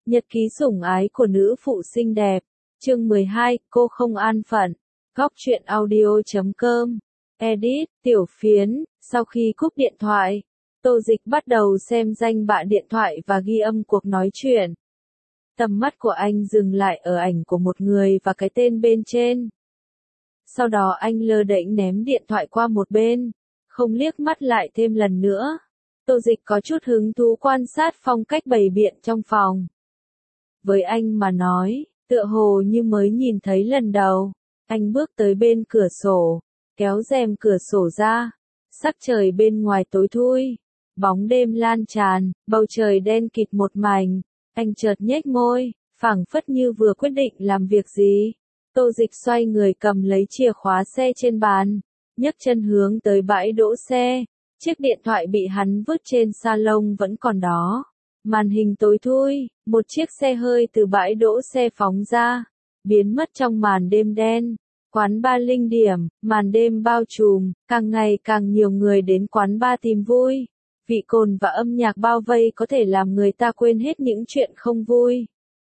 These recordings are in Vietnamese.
Nhật ký sủng ái của nữ phụ xinh đẹp. Chương 12, cô không an phận. Góc truyện audio.com. Edit, Tiểu Phiến. Sau khi cúp điện thoại, Tô Dịch bắt đầu xem danh bạ điện thoại và ghi âm cuộc nói chuyện. Tầm mắt của anh dừng lại ở ảnh của một người và cái tên bên trên. Sau đó anh lơ đễnh ném điện thoại qua một bên, không liếc mắt lại thêm lần nữa. Tô Dịch có chút hứng thú quan sát phong cách bày biện trong phòng. Với anh mà nói, tựa hồ như mới nhìn thấy lần đầu. Anh bước tới bên cửa sổ, kéo rèm cửa sổ ra. Sắc trời bên ngoài tối thui, bóng đêm lan tràn, bầu trời đen kịt một mảnh. Anh chợt nhếch môi, phảng phất như vừa quyết định làm việc gì. Tô Dịch xoay người cầm lấy chìa khóa xe trên bàn, nhấc chân hướng tới bãi đỗ xe. Chiếc điện thoại bị hắn vứt trên salon vẫn còn đó. Màn hình tối thui, một chiếc xe hơi từ bãi đỗ xe phóng ra, biến mất trong màn đêm đen. Quán bar Linh Điểm, màn đêm bao trùm, càng ngày càng nhiều người đến quán bar tìm vui. Vị cồn và âm nhạc bao vây có thể làm người ta quên hết những chuyện không vui.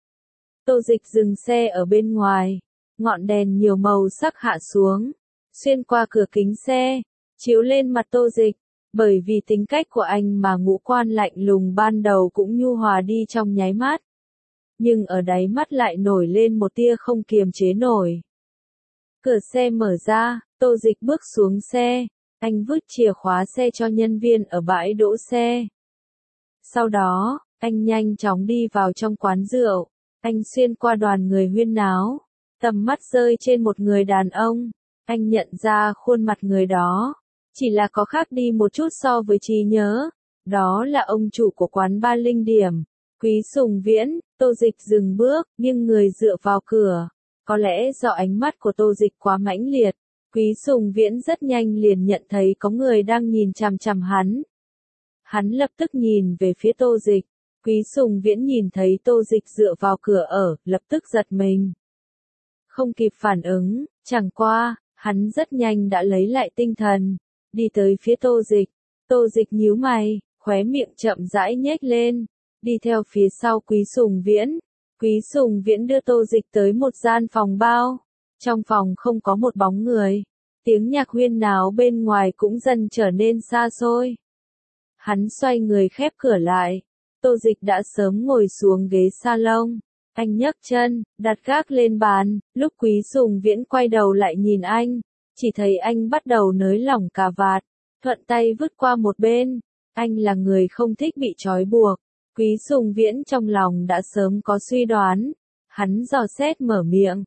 Tô Dịch dừng xe ở bên ngoài, ngọn đèn nhiều màu sắc hạ xuống, xuyên qua cửa kính xe, chiếu lên mặt Tô Dịch. Bởi vì tính cách của anh mà ngũ quan lạnh lùng ban đầu cũng nhu hòa đi trong nháy mắt. Nhưng ở đáy mắt lại nổi lên một tia không kiềm chế nổi. Cửa xe mở ra, Tô Dịch bước xuống xe, anh vứt chìa khóa xe cho nhân viên ở bãi đỗ xe. Sau đó, anh nhanh chóng đi vào trong quán rượu, anh xuyên qua đoàn người huyên náo, tầm mắt rơi trên một người đàn ông, anh nhận ra khuôn mặt người đó. Chỉ là có khác đi một chút so với trí nhớ. Đó là ông chủ của quán bar Linh Điểm, Quý Sùng Viễn. Tô Dịch dừng bước, nghiêng người dựa vào cửa. Có lẽ do ánh mắt của Tô Dịch quá mãnh liệt, Quý Sùng Viễn rất nhanh liền nhận thấy có người đang nhìn chằm chằm hắn. Hắn lập tức nhìn về phía Tô Dịch. Quý Sùng Viễn nhìn thấy Tô Dịch dựa vào cửa lập tức giật mình. Không kịp phản ứng, chẳng qua, hắn rất nhanh đã lấy lại tinh thần. Đi tới phía Tô Dịch. Tô Dịch nhíu mày, khóe miệng chậm rãi nhếch lên, đi theo phía sau Quý Sùng Viễn. Quý Sùng Viễn đưa Tô Dịch tới một gian phòng bao. Trong phòng không có một bóng người. Tiếng nhạc huyên náo bên ngoài cũng dần trở nên xa xôi. Hắn xoay người khép cửa lại. Tô Dịch đã sớm ngồi xuống ghế salon. Anh nhấc chân, đặt gác lên bàn. Lúc Quý Sùng Viễn quay đầu lại nhìn anh, chỉ thấy anh bắt đầu nới lỏng cà vạt, thuận tay vứt qua một bên. Anh là người không thích bị trói buộc. Quý Sùng Viễn trong lòng đã sớm có suy đoán. Hắn dò xét mở miệng.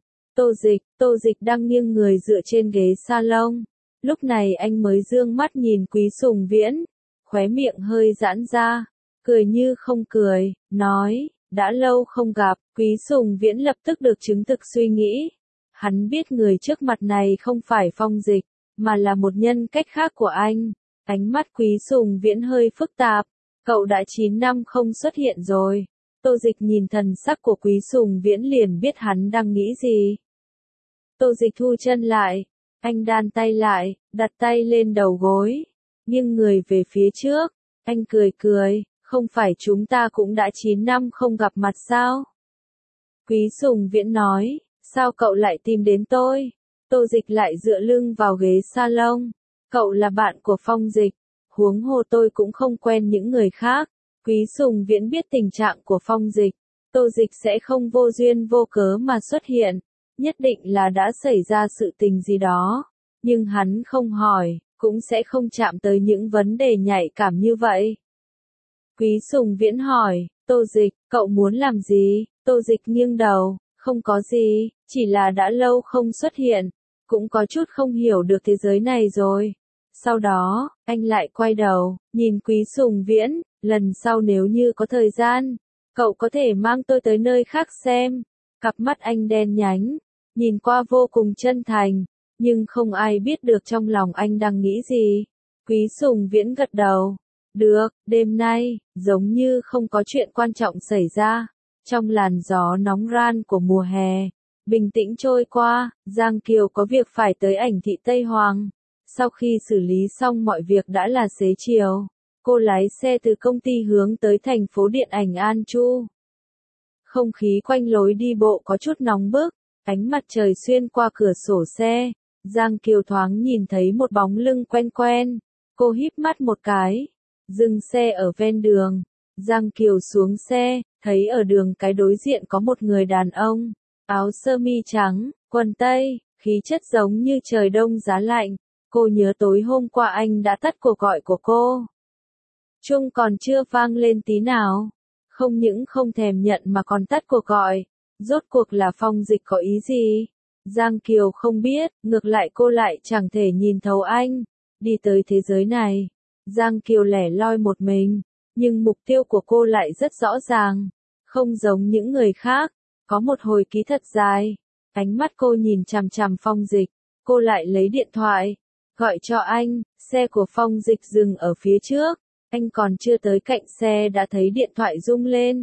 Tô Dịch đang nghiêng người dựa trên ghế salon. Lúc này anh mới dương mắt nhìn Quý Sùng Viễn. Khóe miệng hơi giãn ra, cười như không cười, nói, đã lâu không gặp. Quý Sùng Viễn lập tức được chứng thực suy nghĩ. Hắn biết người trước mặt này không phải Phong Dịch, mà là một nhân cách khác của anh. Ánh mắt Quý Sùng Viễn hơi phức tạp. Cậu đã 9 năm không xuất hiện rồi. Tô Dịch nhìn thần sắc của Quý Sùng Viễn liền biết hắn đang nghĩ gì. Tô Dịch thu chân lại. Anh đan tay lại, đặt tay lên đầu gối, nghiêng người về phía trước. Anh cười cười, không phải chúng ta cũng đã 9 năm không gặp mặt sao? Quý Sùng Viễn nói. Sao cậu lại tìm đến tôi? Tô Dịch lại dựa lưng vào ghế salon. Cậu là bạn của Phong Dịch. Huống hồ tôi cũng không quen những người khác. Quý Sùng Viễn biết tình trạng của Phong Dịch. Tô Dịch sẽ không vô duyên vô cớ mà xuất hiện. Nhất định là đã xảy ra sự tình gì đó. Nhưng hắn không hỏi, cũng sẽ không chạm tới những vấn đề nhạy cảm như vậy. Quý Sùng Viễn hỏi, Tô Dịch, cậu muốn làm gì? Tô Dịch nghiêng đầu. Không có gì, chỉ là đã lâu không xuất hiện, cũng có chút không hiểu được thế giới này rồi. Sau đó, anh lại quay đầu, nhìn Quý Sùng Viễn, lần sau nếu như có thời gian, cậu có thể mang tôi tới nơi khác xem. Cặp mắt anh đen nhánh, nhìn qua vô cùng chân thành, nhưng không ai biết được trong lòng anh đang nghĩ gì. Quý Sùng Viễn gật đầu, được, đêm nay, giống như không có chuyện quan trọng xảy ra. Trong làn gió nóng ran của mùa hè, bình tĩnh trôi qua, Giang Kiều có việc phải tới ảnh thị Tây Hoàng. Sau khi xử lý xong mọi việc đã là xế chiều, cô lái xe từ công ty hướng tới thành phố điện ảnh An Chu. Không khí quanh lối đi bộ có chút nóng bức, ánh mặt trời xuyên qua cửa sổ xe, Giang Kiều thoáng nhìn thấy một bóng lưng quen quen, cô híp mắt một cái, dừng xe ở ven đường, Giang Kiều xuống xe, thấy ở đường cái đối diện có một người đàn ông, áo sơ mi trắng, quần tây, khí chất giống như trời đông giá lạnh, cô nhớ tối hôm qua anh đã tắt cuộc gọi của cô. Chuông còn chưa vang lên tí nào. Không những không thèm nhận mà còn tắt cuộc gọi. Rốt cuộc là Phong Dịch có ý gì? Giang Kiều không biết, ngược lại cô lại chẳng thể nhìn thấu anh. Đi tới thế giới này, Giang Kiều lẻ loi một mình, nhưng mục tiêu của cô lại rất rõ ràng. Không giống những người khác, có một hồi ký thật dài. Ánh mắt cô nhìn chằm chằm Phong Dịch, cô lại lấy điện thoại, gọi cho anh, xe của Phong Dịch dừng ở phía trước. Anh còn chưa tới cạnh xe đã thấy điện thoại rung lên.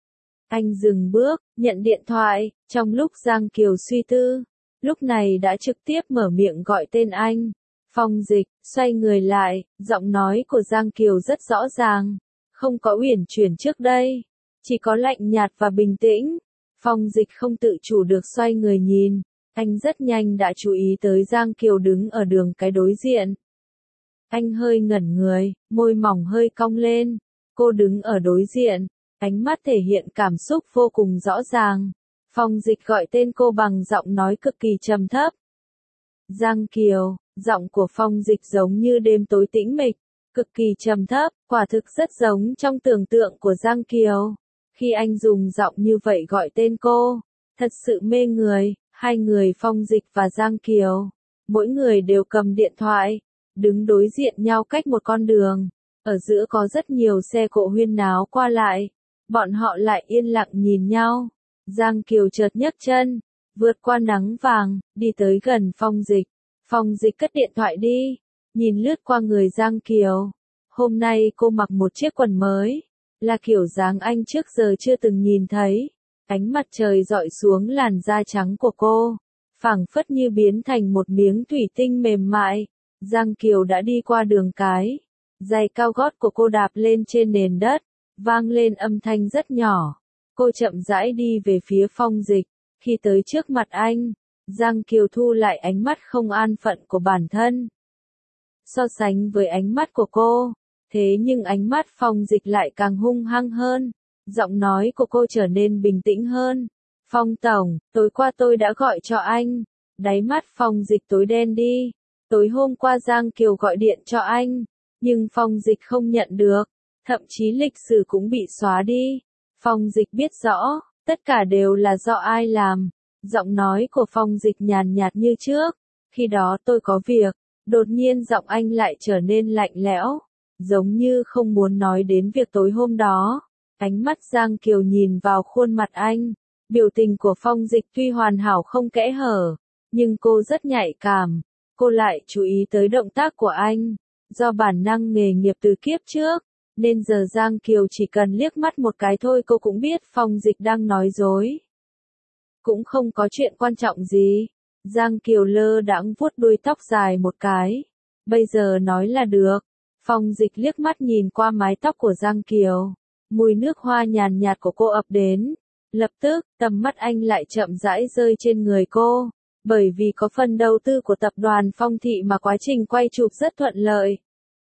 Anh dừng bước, nhận điện thoại, trong lúc Giang Kiều suy tư, lúc này đã trực tiếp mở miệng gọi tên anh. Phong Dịch, xoay người lại, giọng nói của Giang Kiều rất rõ ràng, không có uyển chuyển trước đây, chỉ có lạnh nhạt và bình tĩnh. Phong Dịch không tự chủ được xoay người nhìn, anh rất nhanh đã chú ý tới Giang Kiều đứng ở đường cái đối diện. Anh hơi ngẩn người, môi mỏng hơi cong lên. Cô đứng ở đối diện, ánh mắt thể hiện cảm xúc vô cùng rõ ràng. Phong Dịch gọi tên cô bằng giọng nói cực kỳ trầm thấp. Giang Kiều, giọng của Phong Dịch giống như đêm tối tĩnh mịch, cực kỳ trầm thấp, quả thực rất giống trong tưởng tượng của Giang Kiều. Khi anh dùng giọng như vậy gọi tên cô, thật sự mê người. Hai người Phong Dịch và Giang Kiều, mỗi người đều cầm điện thoại, đứng đối diện nhau cách một con đường, ở giữa có rất nhiều xe cộ huyên náo qua lại, bọn họ lại yên lặng nhìn nhau. Giang Kiều chợt nhấc chân, vượt qua nắng vàng, đi tới gần Phong Dịch. Phong Dịch cất điện thoại đi, nhìn lướt qua người Giang Kiều. Hôm nay cô mặc một chiếc quần mới, là kiểu dáng anh trước giờ chưa từng nhìn thấy. Ánh mặt trời dọi xuống làn da trắng của cô, phảng phất như biến thành một miếng thủy tinh mềm mại. Giang Kiều đã đi qua đường cái, giày cao gót của cô đạp lên trên nền đất, vang lên âm thanh rất nhỏ. Cô chậm rãi đi về phía Phong Dịch, khi tới trước mặt anh, Giang Kiều thu lại ánh mắt không an phận của bản thân. So sánh với ánh mắt của cô, thế nhưng ánh mắt Phong Dịch lại càng hung hăng hơn, giọng nói của cô trở nên bình tĩnh hơn. Phong Tổng, tối qua tôi đã gọi cho anh. Đáy mắt Phong Dịch tối đen đi. Tối hôm qua Giang Kiều gọi điện cho anh, nhưng Phong Dịch không nhận được, thậm chí lịch sử cũng bị xóa đi. Phong Dịch biết rõ, tất cả đều là do ai làm. Giọng nói của Phong Dịch nhàn nhạt như trước, khi đó tôi có việc. Đột nhiên giọng anh lại trở nên lạnh lẽo, giống như không muốn nói đến việc tối hôm đó. Ánh mắt Giang Kiều nhìn vào khuôn mặt anh, biểu tình của Phong Dịch tuy hoàn hảo không kẽ hở, nhưng cô rất nhạy cảm. Cô lại chú ý tới động tác của anh, do bản năng nghề nghiệp từ kiếp trước, nên giờ Giang Kiều chỉ cần liếc mắt một cái thôi cô cũng biết Phong Dịch đang nói dối. Cũng không có chuyện quan trọng gì. Giang Kiều lơ đãng vuốt đuôi tóc dài một cái. Bây giờ nói là được. Phong Dịch liếc mắt nhìn qua mái tóc của Giang Kiều. Mùi nước hoa nhàn nhạt của cô ập đến. Lập tức, tầm mắt anh lại chậm rãi rơi trên người cô. Bởi vì có phần đầu tư của tập đoàn Phong Thị mà quá trình quay chụp rất thuận lợi.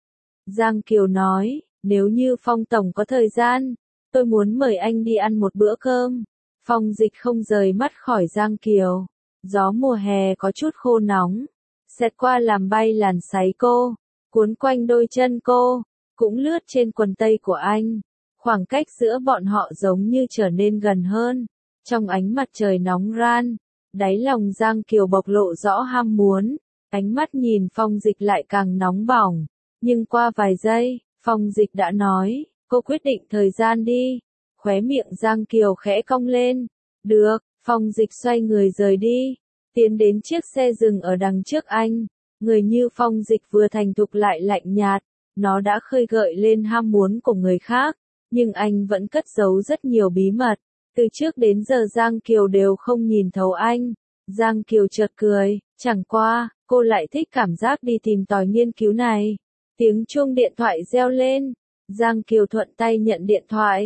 Giang Kiều nói, nếu như Phong Tổng có thời gian, tôi muốn mời anh đi ăn một bữa cơm. Phong Dịch không rời mắt khỏi Giang Kiều. Gió mùa hè có chút khô nóng, xẹt qua làm bay làn váy cô, cuốn quanh đôi chân cô, cũng lướt trên quần tây của anh. Khoảng cách giữa bọn họ giống như trở nên gần hơn. Trong ánh mặt trời nóng ran, đáy lòng Giang Kiều bộc lộ rõ ham muốn, ánh mắt nhìn Phong Dịch lại càng nóng bỏng. Nhưng qua vài giây, Phong Dịch đã nói, cô quyết định thời gian đi. Khóe miệng Giang Kiều khẽ cong lên. Được, Phong Dịch xoay người rời đi, tiến đến chiếc xe dừng ở đằng trước anh. Người như Phong Dịch vừa thành thục lại lạnh nhạt, nó đã khơi gợi lên ham muốn của người khác, nhưng anh vẫn cất giấu rất nhiều bí mật. Từ trước đến giờ Giang Kiều đều không nhìn thấu anh. Giang Kiều chợt cười, chẳng qua, cô lại thích cảm giác đi tìm tòi nghiên cứu này. Tiếng chuông điện thoại reo lên, Giang Kiều thuận tay nhận điện thoại.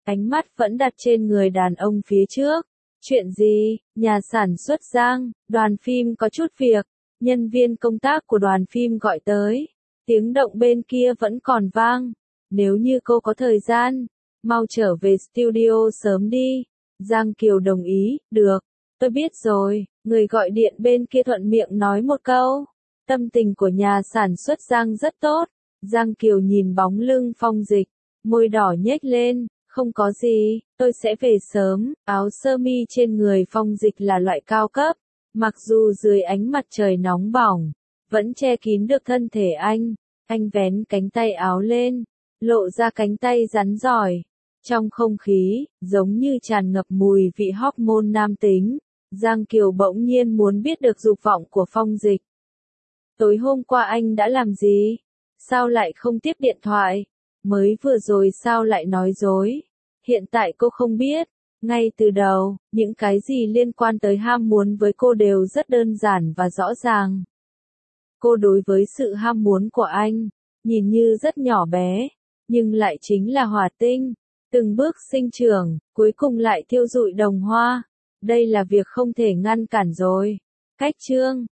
ánh mắt vẫn đặt trên người đàn ông phía trước. Chuyện gì? Nhà sản xuất Giang, đoàn phim có chút việc, nhân viên công tác của đoàn phim gọi tới. Tiếng động bên kia vẫn còn vang. Nếu như cô có thời gian, mau trở về studio sớm đi. Giang Kiều đồng ý, được, tôi biết rồi. Người gọi điện bên kia thuận miệng nói một câu. Tâm tình của nhà sản xuất Giang rất tốt. Giang Kiều nhìn bóng lưng Phong Dịch, môi đỏ nhếch lên, không có gì, tôi sẽ về sớm. Áo sơ mi trên người Phong Dịch là loại cao cấp, mặc dù dưới ánh mặt trời nóng bỏng, vẫn che kín được thân thể anh. Anh vén cánh tay áo lên, lộ ra cánh tay rắn giỏi. Trong không khí, giống như tràn ngập mùi vị hormone nam tính, Giang Kiều bỗng nhiên muốn biết được dục vọng của Phong Dịch. Tối hôm qua anh đã làm gì? Sao lại không tiếp điện thoại? Mới vừa rồi sao lại nói dối? Hiện tại cô không biết. Ngay từ đầu, những cái gì liên quan tới ham muốn với cô đều rất đơn giản và rõ ràng. Cô đối với sự ham muốn của anh, nhìn như rất nhỏ bé, nhưng lại chính là hỏa tinh, từng bước sinh trưởng, cuối cùng lại thiêu rụi đồng hoa. Đây là việc không thể ngăn cản rồi. Cách chương